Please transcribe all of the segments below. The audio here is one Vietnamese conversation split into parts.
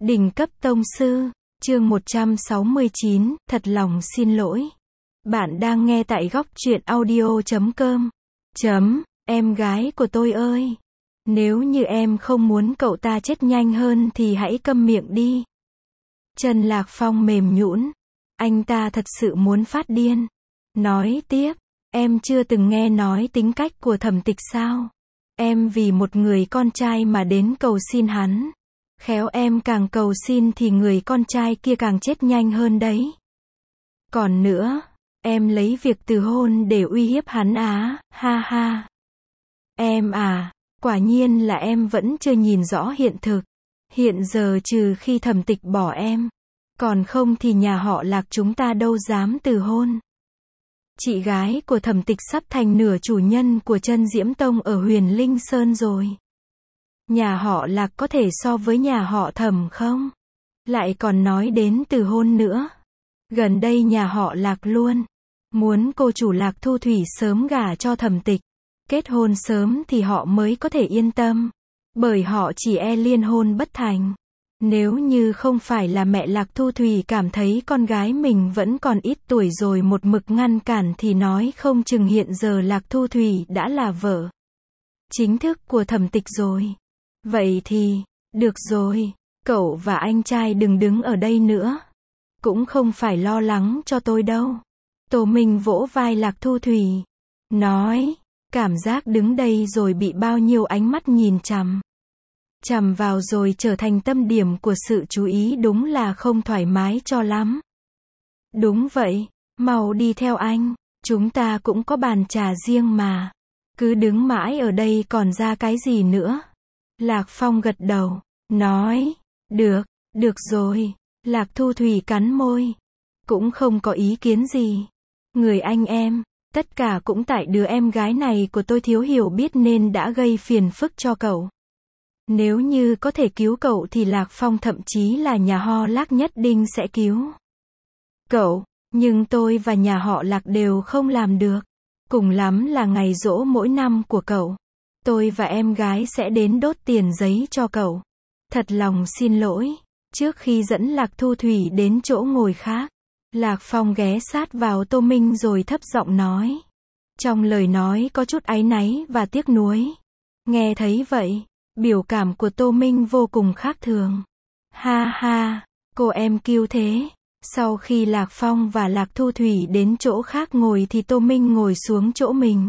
Đỉnh cấp tông sư, chương 169, thật lòng xin lỗi. Bạn đang nghe tại góc truyện audio.com. Em gái của tôi ơi. Nếu như em không muốn cậu ta chết nhanh hơn thì hãy câm miệng đi. Trần Lạc Phong mềm nhũn. Anh ta thật sự muốn phát điên. Nói tiếp, em chưa từng nghe nói tính cách của Thẩm Tịch sao? Em vì một người con trai mà đến cầu xin hắn. Khéo em càng cầu xin thì người con trai kia càng chết nhanh hơn đấy. Còn nữa, em lấy việc từ hôn để uy hiếp hắn á, ha ha. Em à, quả nhiên là em vẫn chưa nhìn rõ hiện thực. Hiện giờ trừ khi Thẩm Tịch bỏ em, còn không thì nhà họ Lạc chúng ta đâu dám từ hôn. Chị gái của Thẩm Tịch sắp thành nửa chủ nhân của Chân Diễm Tông ở Huyền Linh Sơn rồi. Nhà họ Lạc có thể so với nhà họ Thẩm không? Lại còn nói đến từ hôn nữa. Gần đây nhà họ Lạc luôn muốn cô chủ Lạc Thu Thủy sớm gả cho Thẩm Tịch. Kết hôn sớm thì họ mới có thể yên tâm. Bởi họ chỉ e liên hôn bất thành. Nếu như không phải là mẹ Lạc Thu Thủy cảm thấy con gái mình vẫn còn ít tuổi rồi một mực ngăn cản thì nói không chừng hiện giờ Lạc Thu Thủy đã là vợ chính thức của Thẩm Tịch rồi. Vậy thì, được rồi, cậu và anh trai đừng đứng ở đây nữa. Cũng không phải lo lắng cho tôi đâu. Tô Minh vỗ vai Lạc Thu Thủy. Nói, cảm giác đứng đây rồi bị bao nhiêu ánh mắt nhìn chằm vào rồi trở thành tâm điểm của sự chú ý đúng là không thoải mái cho lắm. Đúng vậy, mau đi theo anh, chúng ta cũng có bàn trà riêng mà. Cứ đứng mãi ở đây còn ra cái gì nữa. Lạc Phong gật đầu, nói, được rồi. Lạc Thu Thủy cắn môi, cũng không có ý kiến gì. Người anh em, tất cả cũng tại đứa em gái này của tôi thiếu hiểu biết nên đã gây phiền phức cho cậu. Nếu như có thể cứu cậu thì Lạc Phong thậm chí là nhà họ Lạc nhất định sẽ cứu cậu, nhưng tôi và nhà họ Lạc đều không làm được. Cùng lắm là ngày giỗ mỗi năm của cậu, tôi và em gái sẽ đến đốt tiền giấy cho cậu. Thật lòng xin lỗi. Trước khi dẫn Lạc Thu Thủy đến chỗ ngồi khác, Lạc Phong ghé sát vào Tô Minh rồi thấp giọng nói. Trong lời nói có chút áy náy và tiếc nuối. Nghe thấy vậy, biểu cảm của Tô Minh vô cùng khác thường. Ha ha, cô em kiêu thế. Sau khi Lạc Phong và Lạc Thu Thủy đến chỗ khác ngồi thì Tô Minh ngồi xuống chỗ mình.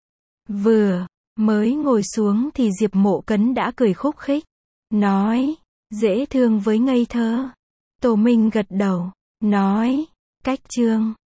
Vừa mới ngồi xuống thì Diệp Mộ Cấn đã cười khúc khích. Nói, dễ thương với ngây thơ. Tô Minh gật đầu, nói, cách trương,